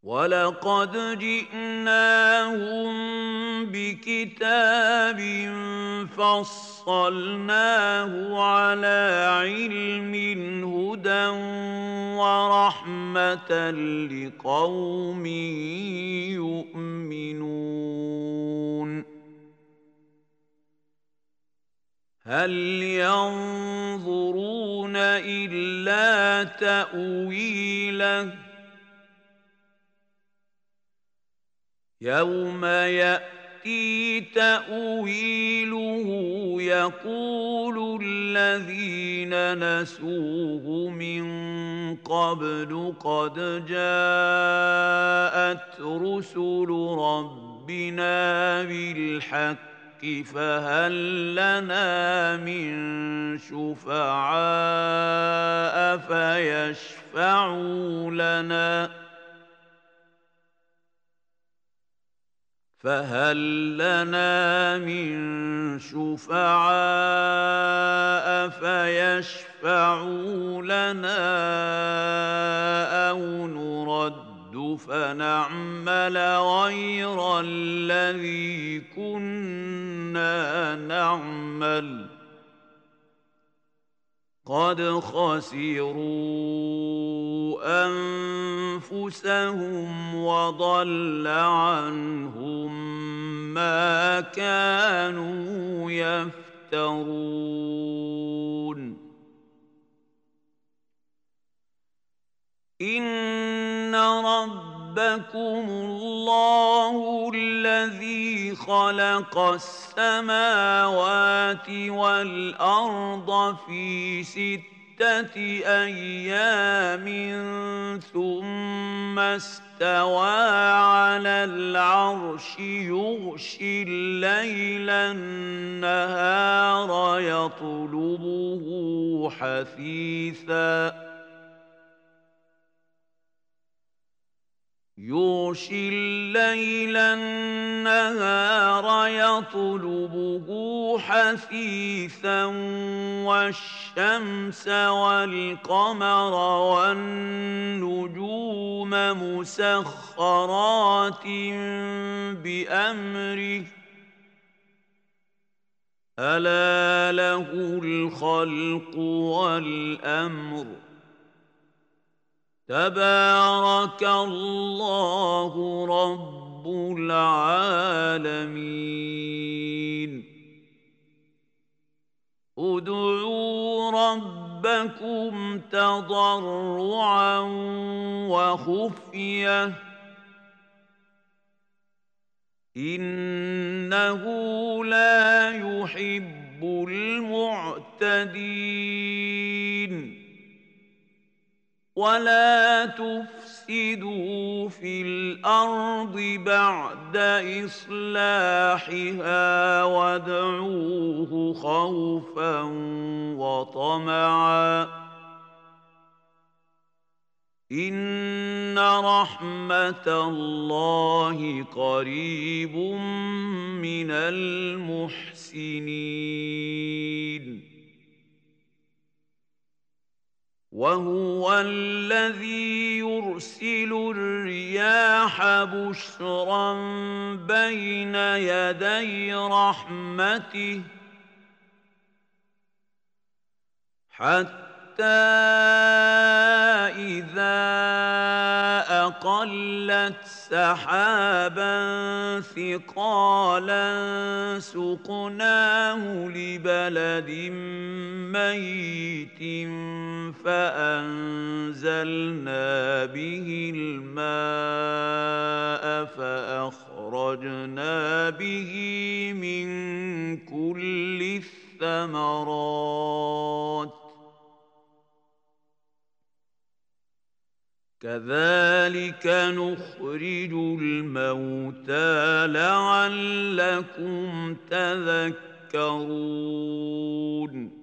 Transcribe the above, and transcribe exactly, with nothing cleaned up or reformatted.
وَلَقَدْ جِئْنَاهُم بِكِتَابٍ فَصَّلْنَاهُ عَلَىٰ عِلْمٍ هُدًى وَرَحْمَةً لِّقَوْمٍ يُؤْمِنُونَ هَلْ يَنظُرُونَ إِلَّا تَأْوِيلَهُ يَوْمَ يَأْتِي تَأْوِيلُهُ يَقُولُ الَّذِينَ نَسُوهُ مِن قَبْلُ قَدْ جَاءَتْ رُسُلُ رَبِّنَا بِالْحَقِّ فَهَل لَّنَا مِن شُفَعَاءَ فَيَشْفَعُوا لَنَا فَهَل لَّنَا مِن شُفَعَاءَ فَيَشْفَعُوا لَنَا أَوْ نُرَدُّ فَنَعْمَلَ غَيْرَ الَّذِي كُنَّا نَعْمَلُ قَدْ خَسِرُوا أَنفُسَهُمْ وَضَلَّ عَنْهُم مَّا كَانُوا يَفْتَرُونَ إِنَّ رَبَّكُمُ اللَّهُ الَّذِي خَلَقَ السَّمَاوَاتِ وَالْأَرْضَ فِي سِتَّةِ أَيَّامٍ ثُمَّ اسْتَوَىٰ عَلَى الْعَرْشِ يُغْشِي اللَّيْلَ النَّهَارَ يَطْلُبُهُ حَثِيثًا يُغْشِي اللَّيْلَ النَّهَارَ يَطْلُبُهُ حَثِيثًا وَالشَّمْسَ وَالْقَمَرَ وَالنُّجُومَ مُسَخَّرَاتٍ بِأَمْرِهِ أَلَا لَهُ الْخَلْقُ وَالْأَمْرُ تَبَارَكَ اللَّهُ رَبُّ الْعَالَمِينَ ادْعُوا رَبَّكُمْ تَضَرُّعًا وَخُفْيَةً إِنَّهُ لَا يُحِبُّ الْمُعْتَدِينَ وَلَا تُفْسِدُوا فِي الْأَرْضِ بَعْدَ إِصْلَاحِهَا وَادْعُوهُ خَوْفًا وَطَمَعًا إِنَّ رَحْمَتَ اللَّهِ قَرِيبٌ مِّنَ الْمُحْسِنِينَ وَهُوَ الَّذِي يُرْسِلُ الرِّيَاحَ بُشْرًا بَيْنَ يَدَيْ رَحْمَتِهِ حَتَّى إِذَا أَقَلَّتْ سَحَابًا ثِقَالًا سُقْنَاهُ لِبَلَدٍ مَّيِّتٍ فَأَنزَلْنَا بِهِ الْمَاءَ فَأَخْرَجْنَا بِهِ مِن كُلِّ الثَّمَرَاتِ كَذَلِكَ نُخْرِجُ الْمَوْتَىٰ لَعَلَّكُمْ تَذَكَّرُونَ